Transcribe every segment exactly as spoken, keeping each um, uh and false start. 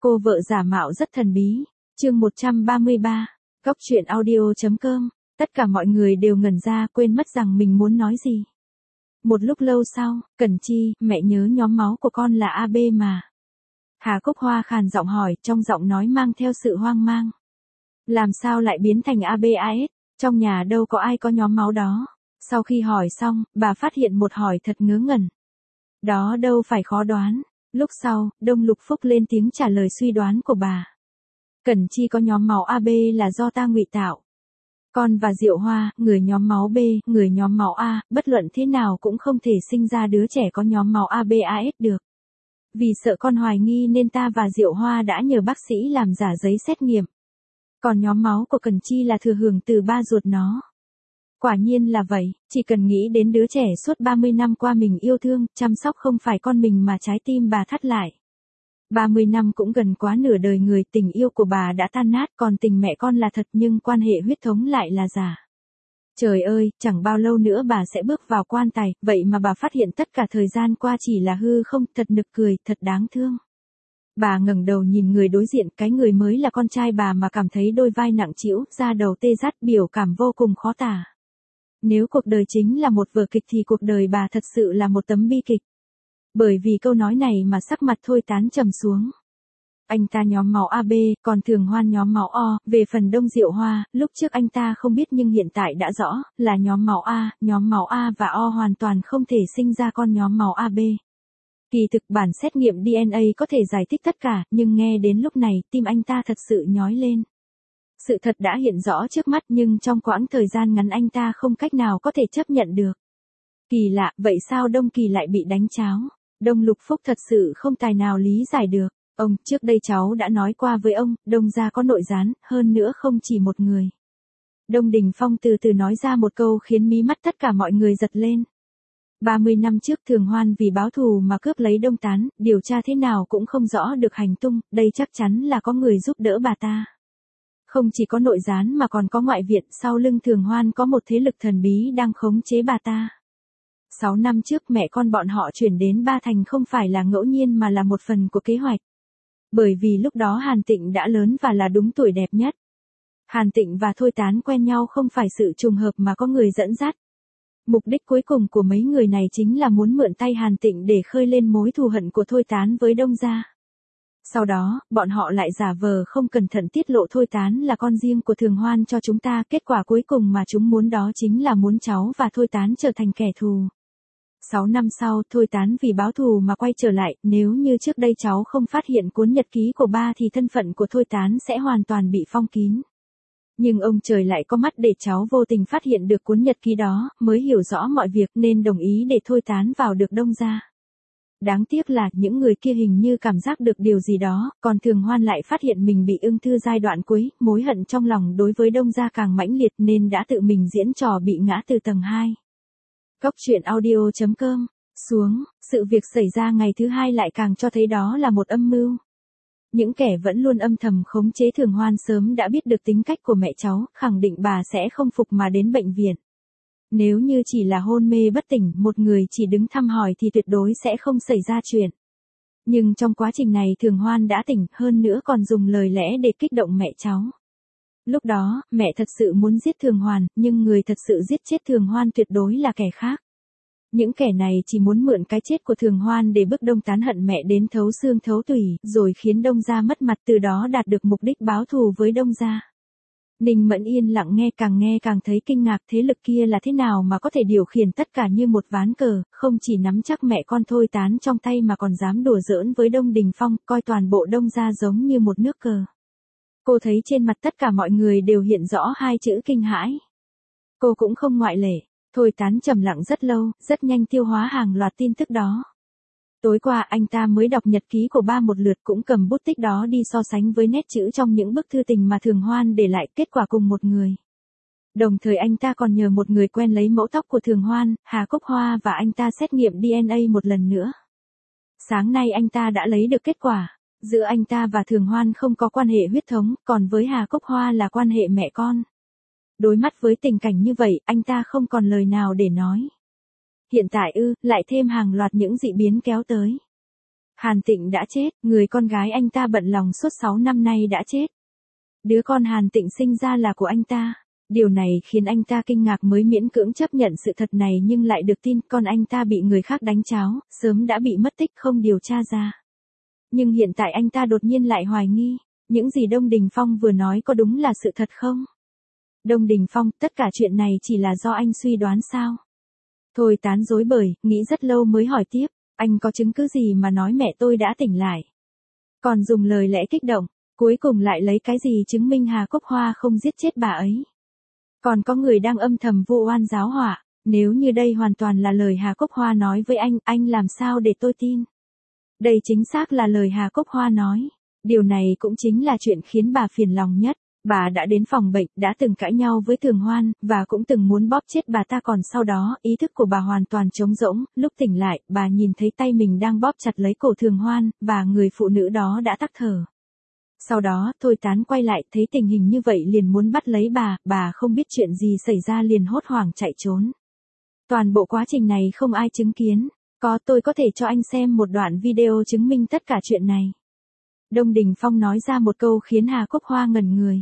Cô vợ giả mạo rất thần bí. Chương một trăm ba mươi ba. Góc truyện audio.com. Tất cả mọi người đều ngẩn ra, quên mất rằng mình muốn nói gì. Một lúc lâu sau, Cẩn Chi, mẹ nhớ nhóm máu của con là a bê mà. Hà Cúc Hoa khàn giọng hỏi, trong giọng nói mang theo sự hoang mang. Làm sao lại biến thành a bê a ét, trong nhà đâu có ai có nhóm máu đó. Sau khi hỏi xong, bà phát hiện một hỏi thật ngớ ngẩn. Đó đâu phải khó đoán. Lúc sau, Đông Lục Phúc lên tiếng trả lời suy đoán của bà. Cẩn Chi có nhóm máu a bê là do ta ngụy tạo. Con và Diệu Hoa, người nhóm máu B, người nhóm máu A, bất luận thế nào cũng không thể sinh ra đứa trẻ có nhóm máu a bê a ét được. Vì sợ con hoài nghi nên ta và Diệu Hoa đã nhờ bác sĩ làm giả giấy xét nghiệm. Còn nhóm máu của Cẩn Chi là thừa hưởng từ ba ruột nó. Quả nhiên là vậy, chỉ cần nghĩ đến đứa trẻ suốt ba mươi năm qua mình yêu thương, chăm sóc không phải con mình mà trái tim bà thắt lại. ba mươi năm cũng gần quá nửa đời người, tình yêu của bà đã tan nát, còn tình mẹ con là thật nhưng quan hệ huyết thống lại là giả. Trời ơi, chẳng bao lâu nữa bà sẽ bước vào quan tài, vậy mà bà phát hiện tất cả thời gian qua chỉ là hư không, thật nực cười, thật đáng thương. Bà ngẩng đầu nhìn người đối diện, cái người mới là con trai bà mà cảm thấy đôi vai nặng trĩu, da đầu tê rát, biểu cảm vô cùng khó tả. Nếu cuộc đời chính là một vở kịch thì cuộc đời bà thật sự là một tấm bi kịch. Bởi vì câu nói này mà sắc mặt Thôi Tán trầm xuống. Anh ta nhóm máu a bê, còn Thường Hoan nhóm máu O, về phần Đông Diệu Hoa, lúc trước anh ta không biết nhưng hiện tại đã rõ, là nhóm máu A, nhóm máu A và O hoàn toàn không thể sinh ra con nhóm máu a bê. Kỳ thực bản xét nghiệm đê en a có thể giải thích tất cả, nhưng nghe đến lúc này, tim anh ta thật sự nhói lên. Sự thật đã hiện rõ trước mắt nhưng trong quãng thời gian ngắn anh ta không cách nào có thể chấp nhận được. Kỳ lạ, vậy sao Đông Kỳ lại bị đánh cháo? Đông Lục Phúc thật sự không tài nào lý giải được. Ông, trước đây cháu đã nói qua với ông, Đông gia có nội gián, hơn nữa không chỉ một người. Đông Đình Phong từ từ nói ra một câu khiến mí mắt tất cả mọi người giật lên. ba mươi năm trước Thường Hoan vì báo thù mà cướp lấy Đông Tán, điều tra thế nào cũng không rõ được hành tung, đây chắc chắn là có người giúp đỡ bà ta. Không chỉ có nội gián mà còn có ngoại viện, sau lưng Thường Hoan có một thế lực thần bí đang khống chế bà ta. Sáu năm trước mẹ con bọn họ chuyển đến Ba Thành không phải là ngẫu nhiên mà là một phần của kế hoạch. Bởi vì lúc đó Hàn Tịnh đã lớn và là đúng tuổi đẹp nhất. Hàn Tịnh và Thôi Tán quen nhau không phải sự trùng hợp mà có người dẫn dắt. Mục đích cuối cùng của mấy người này chính là muốn mượn tay Hàn Tịnh để khơi lên mối thù hận của Thôi Tán với Đông gia. Sau đó, bọn họ lại giả vờ không cẩn thận tiết lộ Thôi Tán là con riêng của Thường Hoan cho chúng ta, kết quả cuối cùng mà chúng muốn đó chính là muốn cháu và Thôi Tán trở thành kẻ thù. Sáu năm sau, Thôi Tán vì báo thù mà quay trở lại, nếu như trước đây cháu không phát hiện cuốn nhật ký của ba thì thân phận của Thôi Tán sẽ hoàn toàn bị phong kín. Nhưng ông trời lại có mắt để cháu vô tình phát hiện được cuốn nhật ký đó, mới hiểu rõ mọi việc nên đồng ý để Thôi Tán vào được Đông gia. Đáng tiếc là những người kia hình như cảm giác được điều gì đó, còn Thường Hoan lại phát hiện mình bị ung thư giai đoạn cuối, mối hận trong lòng đối với Đông gia càng mãnh liệt nên đã tự mình diễn trò bị ngã từ tầng hai. Góc truyện audio.com. Xuống, sự việc xảy ra ngày thứ hai lại càng cho thấy đó là một âm mưu. Những kẻ vẫn luôn âm thầm khống chế Thường Hoan sớm đã biết được tính cách của mẹ cháu, khẳng định bà sẽ không phục mà đến bệnh viện. Nếu như chỉ là hôn mê bất tỉnh, một người chỉ đứng thăm hỏi thì tuyệt đối sẽ không xảy ra chuyện. Nhưng trong quá trình này Thường Hoan đã tỉnh, hơn nữa còn dùng lời lẽ để kích động mẹ cháu. Lúc đó, mẹ thật sự muốn giết Thường Hoan, nhưng người thật sự giết chết Thường Hoan tuyệt đối là kẻ khác. Những kẻ này chỉ muốn mượn cái chết của Thường Hoan để bức Đông Tán hận mẹ đến thấu xương thấu tủy, rồi khiến Đông gia mất mặt, từ đó đạt được mục đích báo thù với Đông gia. Ninh Mẫn yên lặng nghe, càng nghe càng thấy kinh ngạc, thế lực kia là thế nào mà có thể điều khiển tất cả như một ván cờ, không chỉ nắm chắc mẹ con Thôi Tán trong tay mà còn dám đùa giỡn với Đông Đình Phong, coi toàn bộ Đông gia giống như một nước cờ. Cô thấy trên mặt tất cả mọi người đều hiện rõ hai chữ kinh hãi. Cô cũng không ngoại lệ. Thôi Tán trầm lặng rất lâu, rất nhanh tiêu hóa hàng loạt tin tức đó. Tối qua anh ta mới đọc nhật ký của ba một lượt, cũng cầm bút tích đó đi so sánh với nét chữ trong những bức thư tình mà Thường Hoan để lại, kết quả cùng một người. Đồng thời anh ta còn nhờ một người quen lấy mẫu tóc của Thường Hoan, Hà Cúc Hoa và anh ta xét nghiệm đê en a một lần nữa. Sáng nay anh ta đã lấy được kết quả. Giữa anh ta và Thường Hoan không có quan hệ huyết thống, còn với Hà Cúc Hoa là quan hệ mẹ con. Đối mắt với tình cảnh như vậy, anh ta không còn lời nào để nói. Hiện tại ư, lại thêm hàng loạt những dị biến kéo tới. Hàn Tịnh đã chết, người con gái anh ta bận lòng suốt sáu năm nay đã chết. Đứa con Hàn Tịnh sinh ra là của anh ta. Điều này khiến anh ta kinh ngạc mới miễn cưỡng chấp nhận sự thật này nhưng lại được tin con anh ta bị người khác đánh cháo, sớm đã bị mất tích không điều tra ra. Nhưng hiện tại anh ta đột nhiên lại hoài nghi, những gì Đông Đình Phong vừa nói có đúng là sự thật không? Đông Đình Phong, tất cả chuyện này chỉ là do anh suy đoán sao? Thôi Tán rối bời, nghĩ rất lâu mới hỏi tiếp, anh có chứng cứ gì mà nói mẹ tôi đã tỉnh lại? Còn dùng lời lẽ kích động, cuối cùng lại lấy cái gì chứng minh Hà Cúc Hoa không giết chết bà ấy? Còn có người đang âm thầm vu oan giáo họa, nếu như đây hoàn toàn là lời Hà Cúc Hoa nói với anh, anh làm sao để tôi tin? Đây chính xác là lời Hà Cúc Hoa nói. Điều này cũng chính là chuyện khiến bà phiền lòng nhất. Bà đã đến phòng bệnh, đã từng cãi nhau với Thường Hoan, và cũng từng muốn bóp chết bà ta, còn sau đó, ý thức của bà hoàn toàn trống rỗng, lúc tỉnh lại, bà nhìn thấy tay mình đang bóp chặt lấy cổ Thường Hoan, và người phụ nữ đó đã tắc thở. Sau đó, Thôi Tán quay lại, thấy tình hình như vậy liền muốn bắt lấy bà, bà không biết chuyện gì xảy ra liền hốt hoảng chạy trốn. Toàn bộ quá trình này không ai chứng kiến, có tôi có thể cho anh xem một đoạn video chứng minh tất cả chuyện này. Đông Đình Phong nói ra một câu khiến Hà Cúc Hoa ngẩn người.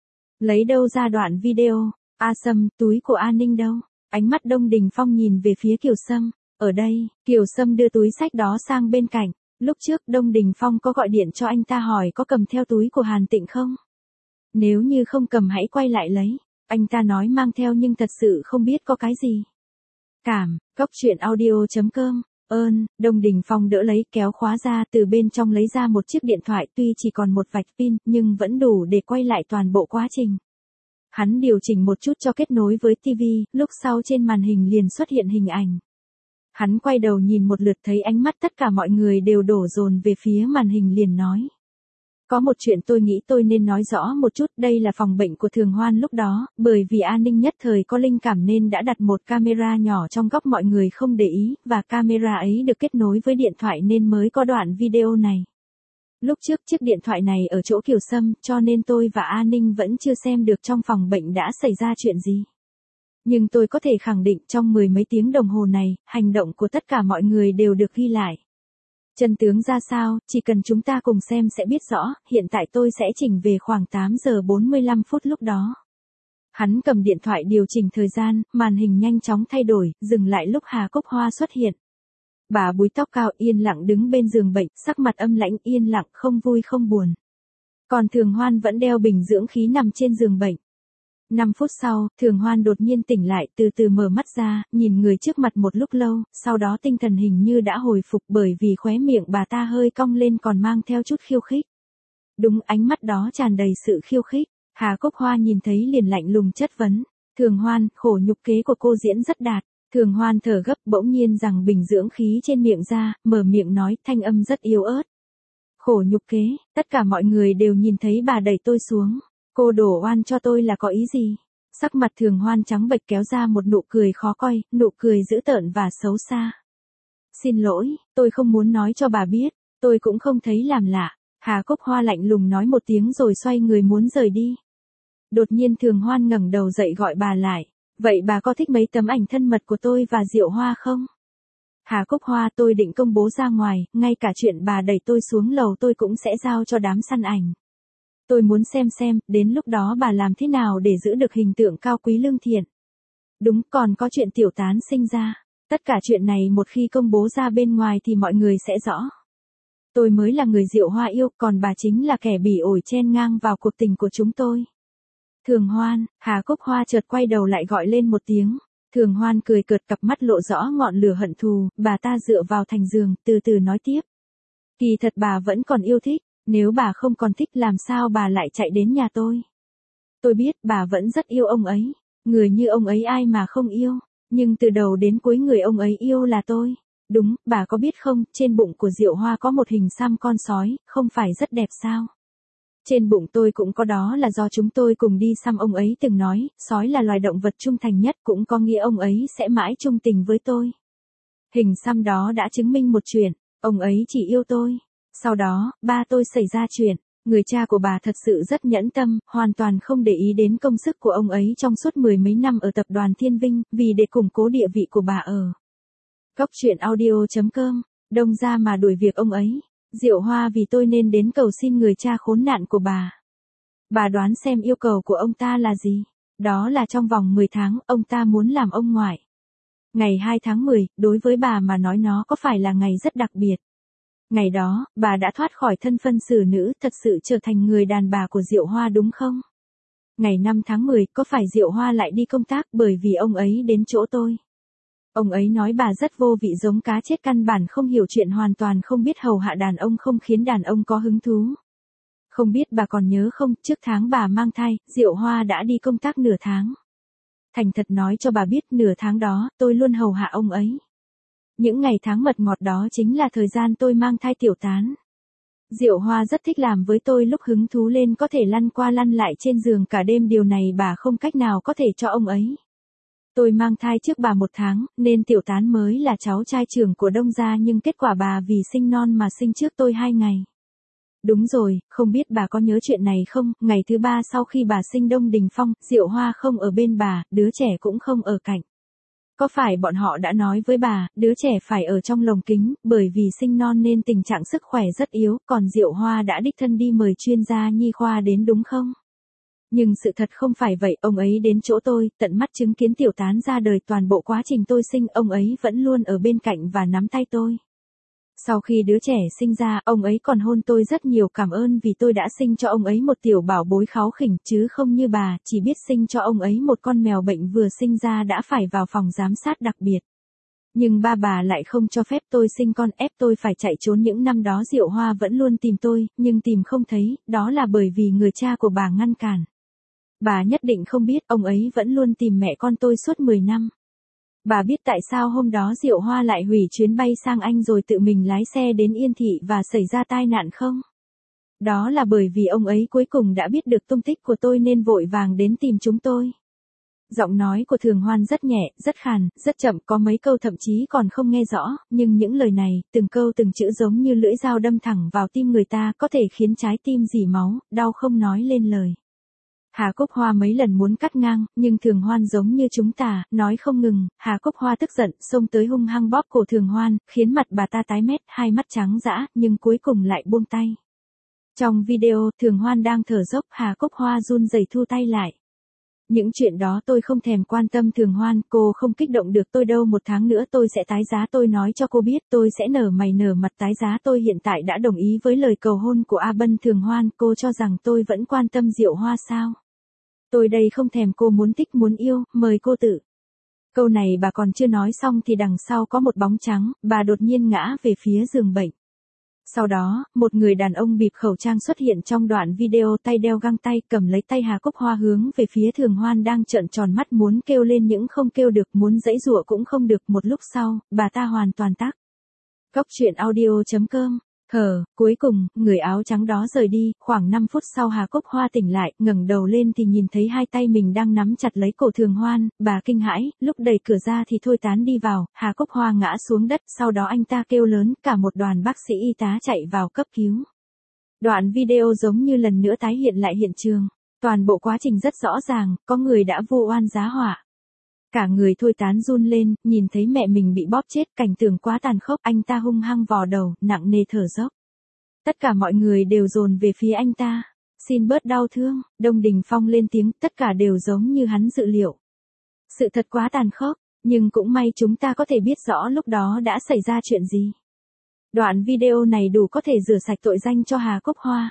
Lấy đâu ra đoạn video? A Sâm, túi của A Ninh đâu? Ánh mắt Đông Đình Phong nhìn về phía Kiều Sâm. Ở đây, Kiều Sâm đưa túi xách đó sang bên cạnh. Lúc trước Đông Đình Phong có gọi điện cho anh ta hỏi có cầm theo túi của Hàn Tịnh không? Nếu như không cầm hãy quay lại lấy. Anh ta nói mang theo nhưng thật sự không biết có cái gì. Cảm, góc truyện audio chấm com. Ơn, Đông Đình Phong đỡ lấy, kéo khóa ra, từ bên trong lấy ra một chiếc điện thoại, tuy chỉ còn một vạch pin, nhưng vẫn đủ để quay lại toàn bộ quá trình. Hắn điều chỉnh một chút cho kết nối với ti vi, lúc sau trên màn hình liền xuất hiện hình ảnh. Hắn quay đầu nhìn một lượt thấy ánh mắt tất cả mọi người đều đổ dồn về phía màn hình liền nói. Có một chuyện tôi nghĩ tôi nên nói rõ một chút, đây là phòng bệnh của Thường Hoan lúc đó, bởi vì an ninh nhất thời có linh cảm nên đã đặt một camera nhỏ trong góc mọi người không để ý, và camera ấy được kết nối với điện thoại nên mới có đoạn video này. Lúc trước chiếc điện thoại này ở chỗ Kiều Sâm, cho nên tôi và An Ninh vẫn chưa xem được trong phòng bệnh đã xảy ra chuyện gì. Nhưng tôi có thể khẳng định trong mười mấy tiếng đồng hồ này, hành động của tất cả mọi người đều được ghi lại. Chân tướng ra sao, chỉ cần chúng ta cùng xem sẽ biết rõ, hiện tại tôi sẽ chỉnh về khoảng tám giờ bốn mươi lăm phút lúc đó. Hắn cầm điện thoại điều chỉnh thời gian, màn hình nhanh chóng thay đổi, dừng lại lúc Hà Cúc Hoa xuất hiện. Bà búi tóc cao yên lặng đứng bên giường bệnh, sắc mặt âm lãnh yên lặng không vui không buồn. Còn Thường Hoan vẫn đeo bình dưỡng khí nằm trên giường bệnh. năm phút sau, Thường Hoan đột nhiên tỉnh lại, từ từ mở mắt ra, nhìn người trước mặt một lúc lâu, sau đó tinh thần hình như đã hồi phục bởi vì khóe miệng bà ta hơi cong lên còn mang theo chút khiêu khích. Đúng, ánh mắt đó tràn đầy sự khiêu khích. Hà Cúc Hoa nhìn thấy liền lạnh lùng chất vấn. Thường Hoan, khổ nhục kế của cô diễn rất đạt. Thường Hoan thở gấp bỗng nhiên rằng bình dưỡng khí trên miệng ra, mở miệng nói thanh âm rất yếu ớt. Khổ nhục kế, tất cả mọi người đều nhìn thấy bà đẩy tôi xuống. Cô đổ oan cho tôi là có ý gì? Sắc mặt Thường Hoan trắng bệch kéo ra một nụ cười khó coi, nụ cười dữ tợn và xấu xa. Xin lỗi, tôi không muốn nói cho bà biết, tôi cũng không thấy làm lạ. Hà Cúc Hoa lạnh lùng nói một tiếng rồi xoay người muốn rời đi. Đột nhiên Thường Hoan ngẩng đầu dậy gọi bà lại. Vậy bà có thích mấy tấm ảnh thân mật của tôi và Diệu Hoa không? Hà Cúc Hoa, tôi định công bố ra ngoài, ngay cả chuyện bà đẩy tôi xuống lầu tôi cũng sẽ giao cho đám săn ảnh. Tôi muốn xem xem, đến lúc đó bà làm thế nào để giữ được hình tượng cao quý lương thiện. Đúng, còn có chuyện Tiểu Tán sinh ra. Tất cả chuyện này một khi công bố ra bên ngoài thì mọi người sẽ rõ. Tôi mới là người Diệu Hoa yêu, còn bà chính là kẻ bỉ ổi chen ngang vào cuộc tình của chúng tôi. Thường Hoan, Hà Cúc Hoa chợt quay đầu lại gọi lên một tiếng. Thường Hoan cười cợt, cặp mắt lộ rõ ngọn lửa hận thù, bà ta dựa vào thành giường, từ từ nói tiếp. Kỳ thật bà vẫn còn yêu thích, nếu bà không còn thích làm sao bà lại chạy đến nhà tôi. Tôi biết bà vẫn rất yêu ông ấy, người như ông ấy ai mà không yêu, nhưng từ đầu đến cuối người ông ấy yêu là tôi. Đúng, bà có biết không, trên bụng của Diệu Hoa có một hình xăm con sói, không phải rất đẹp sao? Trên bụng tôi cũng có, đó là do chúng tôi cùng đi xăm, ông ấy từng nói, sói là loài động vật trung thành nhất, cũng có nghĩa ông ấy sẽ mãi trung tình với tôi. Hình xăm đó đã chứng minh một chuyện, ông ấy chỉ yêu tôi. Sau đó, ba tôi xảy ra chuyện, người cha của bà thật sự rất nhẫn tâm, hoàn toàn không để ý đến công sức của ông ấy trong suốt mười mấy năm ở tập đoàn Thiên Vinh, vì để củng cố địa vị của bà ở. Góc truyện audio chấm com Đông gia mà đuổi việc ông ấy. Diệu Hoa vì tôi nên đến cầu xin người cha khốn nạn của bà. Bà đoán xem yêu cầu của ông ta là gì? Đó là trong vòng mười tháng, ông ta muốn làm ông ngoại. Ngày hai tháng mười, đối với bà mà nói nó có phải là ngày rất đặc biệt. Ngày đó, bà đã thoát khỏi thân phân xử nữ, thật sự trở thành người đàn bà của Diệu Hoa đúng không? Ngày năm tháng mười, có phải Diệu Hoa lại đi công tác bởi vì ông ấy đến chỗ tôi? Ông ấy nói bà rất vô vị giống cá chết căn bản không hiểu chuyện hoàn toàn không biết hầu hạ đàn ông không khiến đàn ông có hứng thú. Không biết bà còn nhớ không, trước tháng bà mang thai, Diệu Hoa đã đi công tác nửa tháng. Thành thật nói cho bà biết nửa tháng đó, tôi luôn hầu hạ ông ấy. Những ngày tháng mật ngọt đó chính là thời gian tôi mang thai tiểu tán. Diệu Hoa rất thích làm với tôi lúc hứng thú lên có thể lăn qua lăn lại trên giường cả đêm, điều này bà không cách nào có thể cho ông ấy. Tôi mang thai trước bà một tháng, nên tiểu tán mới là cháu trai trưởng của Đông gia, nhưng kết quả bà vì sinh non mà sinh trước tôi hai ngày. Đúng rồi, không biết bà có nhớ chuyện này không, ngày thứ ba sau khi bà sinh Đông Đình Phong, Diệu Hoa không ở bên bà, đứa trẻ cũng không ở cạnh. Có phải bọn họ đã nói với bà, đứa trẻ phải ở trong lồng kính, bởi vì sinh non nên tình trạng sức khỏe rất yếu, còn Diệu Hoa đã đích thân đi mời chuyên gia nhi khoa đến đúng không? Nhưng sự thật không phải vậy, ông ấy đến chỗ tôi, tận mắt chứng kiến tiểu tán ra đời, toàn bộ quá trình tôi sinh, ông ấy vẫn luôn ở bên cạnh và nắm tay tôi. Sau khi đứa trẻ sinh ra, ông ấy còn hôn tôi rất nhiều, cảm ơn vì tôi đã sinh cho ông ấy một tiểu bảo bối kháu khỉnh, chứ không như bà, chỉ biết sinh cho ông ấy một con mèo bệnh vừa sinh ra đã phải vào phòng giám sát đặc biệt. Nhưng ba bà lại không cho phép tôi sinh con, ép tôi phải chạy trốn. Những năm đó Diệu Hoa vẫn luôn tìm tôi, nhưng tìm không thấy, đó là bởi vì người cha của bà ngăn cản. Bà nhất định không biết, ông ấy vẫn luôn tìm mẹ con tôi suốt mười năm. Bà biết tại sao hôm đó Diệu Hoa lại hủy chuyến bay sang Anh rồi tự mình lái xe đến Yên Thị và xảy ra tai nạn không? Đó là bởi vì ông ấy cuối cùng đã biết được tung tích của tôi nên vội vàng đến tìm chúng tôi. Giọng nói của Thường Hoan rất nhẹ, rất khàn, rất chậm, có mấy câu thậm chí còn không nghe rõ, nhưng những lời này, từng câu từng chữ giống như lưỡi dao đâm thẳng vào tim người ta, có thể khiến trái tim rỉ máu, đau không nói lên lời. Hà Cúc Hoa mấy lần muốn cắt ngang, nhưng Thường Hoan giống như chúng ta, nói không ngừng. Hà Cúc Hoa tức giận, xông tới hung hăng bóp cổ Thường Hoan, khiến mặt bà ta tái mét, hai mắt trắng dã, nhưng cuối cùng lại buông tay. Trong video, Thường Hoan đang thở dốc, Hà Cúc Hoa run rẩy thu tay lại. Những chuyện đó tôi không thèm quan tâm. Thường Hoan, cô không kích động được tôi đâu, một tháng nữa tôi sẽ tái giá, tôi nói cho cô biết, tôi sẽ nở mày nở mặt tái giá. Tôi hiện tại đã đồng ý với lời cầu hôn của A Bân. Thường Hoan, cô cho rằng tôi vẫn quan tâm Diệu Hoa sao? Tôi đây không thèm, cô muốn thích muốn yêu, mời cô tự. Câu này bà còn chưa nói xong thì đằng sau có một bóng trắng, bà đột nhiên ngã về phía giường bệnh. Sau đó, một người đàn ông bịt khẩu trang xuất hiện trong đoạn video, tay đeo găng tay, cầm lấy tay Hà Cúc Hoa hướng về phía Thường Hoan đang trợn tròn mắt muốn kêu lên nhưng không kêu được, muốn giãy giụa cũng không được. Một lúc sau, bà ta hoàn toàn tắc. Góc truyện audio chấm com. Hờ, cuối cùng, người áo trắng đó rời đi, khoảng năm phút sau Hà Cúc Hoa tỉnh lại, ngẩng đầu lên thì nhìn thấy hai tay mình đang nắm chặt lấy cổ Thường Hoan, bà kinh hãi, lúc đẩy cửa ra thì Thôi Tán đi vào, Hà Cúc Hoa ngã xuống đất, sau đó anh ta kêu lớn, cả một đoàn bác sĩ y tá chạy vào cấp cứu. Đoạn video giống như lần nữa tái hiện lại hiện trường, toàn bộ quá trình rất rõ ràng, có người đã vu oan giá họa. Cả người Thôi Tán run lên, nhìn thấy mẹ mình bị bóp chết, cảnh tượng quá tàn khốc, anh ta hung hăng vò đầu, nặng nề thở dốc. Tất cả mọi người đều dồn về phía anh ta. Xin bớt đau thương, Đông Đình Phong lên tiếng, tất cả đều giống như hắn dự liệu. Sự thật quá tàn khốc, nhưng cũng may chúng ta có thể biết rõ lúc đó đã xảy ra chuyện gì. Đoạn video này đủ có thể rửa sạch tội danh cho Hà Cúc Hoa.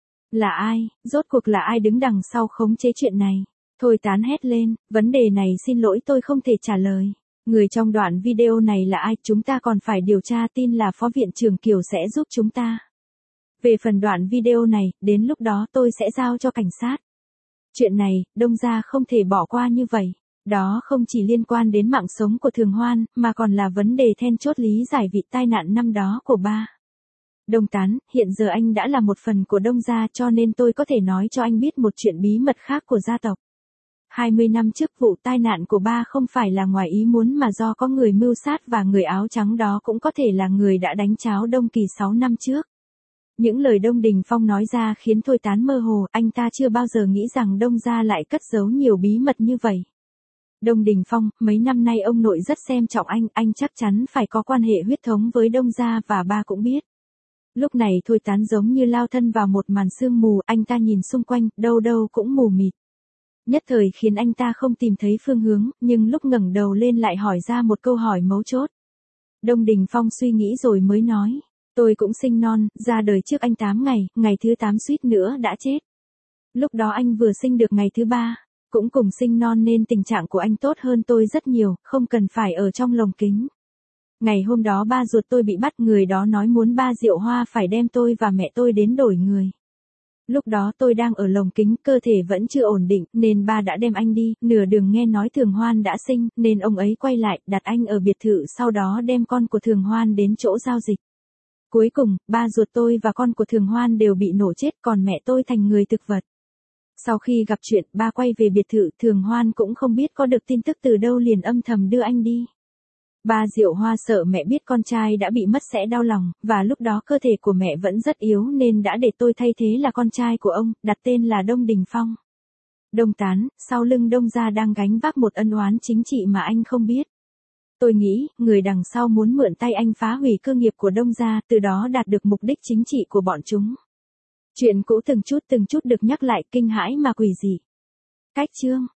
Là ai, rốt cuộc là ai đứng đằng sau khống chế chuyện này? Thôi Tán hét lên, vấn đề này xin lỗi tôi không thể trả lời. Người trong đoạn video này là ai, chúng ta còn phải điều tra, tin là Phó Viện trưởng Kiều sẽ giúp chúng ta. Về phần đoạn video này, đến lúc đó tôi sẽ giao cho cảnh sát. Chuyện này, Đông gia không thể bỏ qua như vậy. Đó không chỉ liên quan đến mạng sống của Thường Hoan, mà còn là vấn đề then chốt lý giải vị tai nạn năm đó của ba. Đông Tán, hiện giờ anh đã là một phần của Đông gia, cho nên tôi có thể nói cho anh biết một chuyện bí mật khác của gia tộc. hai mươi năm trước vụ tai nạn của ba không phải là ngoài ý muốn mà do có người mưu sát, và người áo trắng đó cũng có thể là người đã đánh cháo Đông Kỳ sáu năm trước. Những lời Đông Đình Phong nói ra khiến Thôi Tán mơ hồ, anh ta chưa bao giờ nghĩ rằng Đông gia lại cất giấu nhiều bí mật như vậy. Đông Đình Phong, mấy năm nay ông nội rất xem trọng anh, anh chắc chắn phải có quan hệ huyết thống với Đông gia và ba cũng biết. Lúc này Thôi Tán giống như lao thân vào một màn sương mù, anh ta nhìn xung quanh, đâu đâu cũng mù mịt. Nhất thời khiến anh ta không tìm thấy phương hướng, nhưng lúc ngẩng đầu lên lại hỏi ra một câu hỏi mấu chốt. Đông Đình Phong suy nghĩ rồi mới nói, tôi cũng sinh non, ra đời trước anh tám ngày, ngày thứ tám suýt nữa đã chết. Lúc đó anh vừa sinh được ngày thứ ba, cũng cùng sinh non nên tình trạng của anh tốt hơn tôi rất nhiều, không cần phải ở trong lồng kính. Ngày hôm đó ba ruột tôi bị bắt, người đó nói muốn ba Diệu Hoa phải đem tôi và mẹ tôi đến đổi người. Lúc đó tôi đang ở lồng kính, cơ thể vẫn chưa ổn định, nên ba đã đem anh đi, nửa đường nghe nói Thường Hoan đã sinh, nên ông ấy quay lại, đặt anh ở biệt thự, sau đó đem con của Thường Hoan đến chỗ giao dịch. Cuối cùng, ba ruột tôi và con của Thường Hoan đều bị nổ chết, còn mẹ tôi thành người thực vật. Sau khi gặp chuyện, ba quay về biệt thự, Thường Hoan cũng không biết có được tin tức từ đâu liền âm thầm đưa anh đi. Ba Diệu Hoa sợ mẹ biết con trai đã bị mất sẽ đau lòng, và lúc đó cơ thể của mẹ vẫn rất yếu nên đã để tôi thay thế là con trai của ông, đặt tên là Đông Đình Phong. Đông Tán, sau lưng Đông gia đang gánh vác một ân oán chính trị mà anh không biết. Tôi nghĩ, người đằng sau muốn mượn tay anh phá hủy cơ nghiệp của Đông gia, từ đó đạt được mục đích chính trị của bọn chúng. Chuyện cũ từng chút từng chút được nhắc lại, kinh hãi mà quỷ dị. Cách chương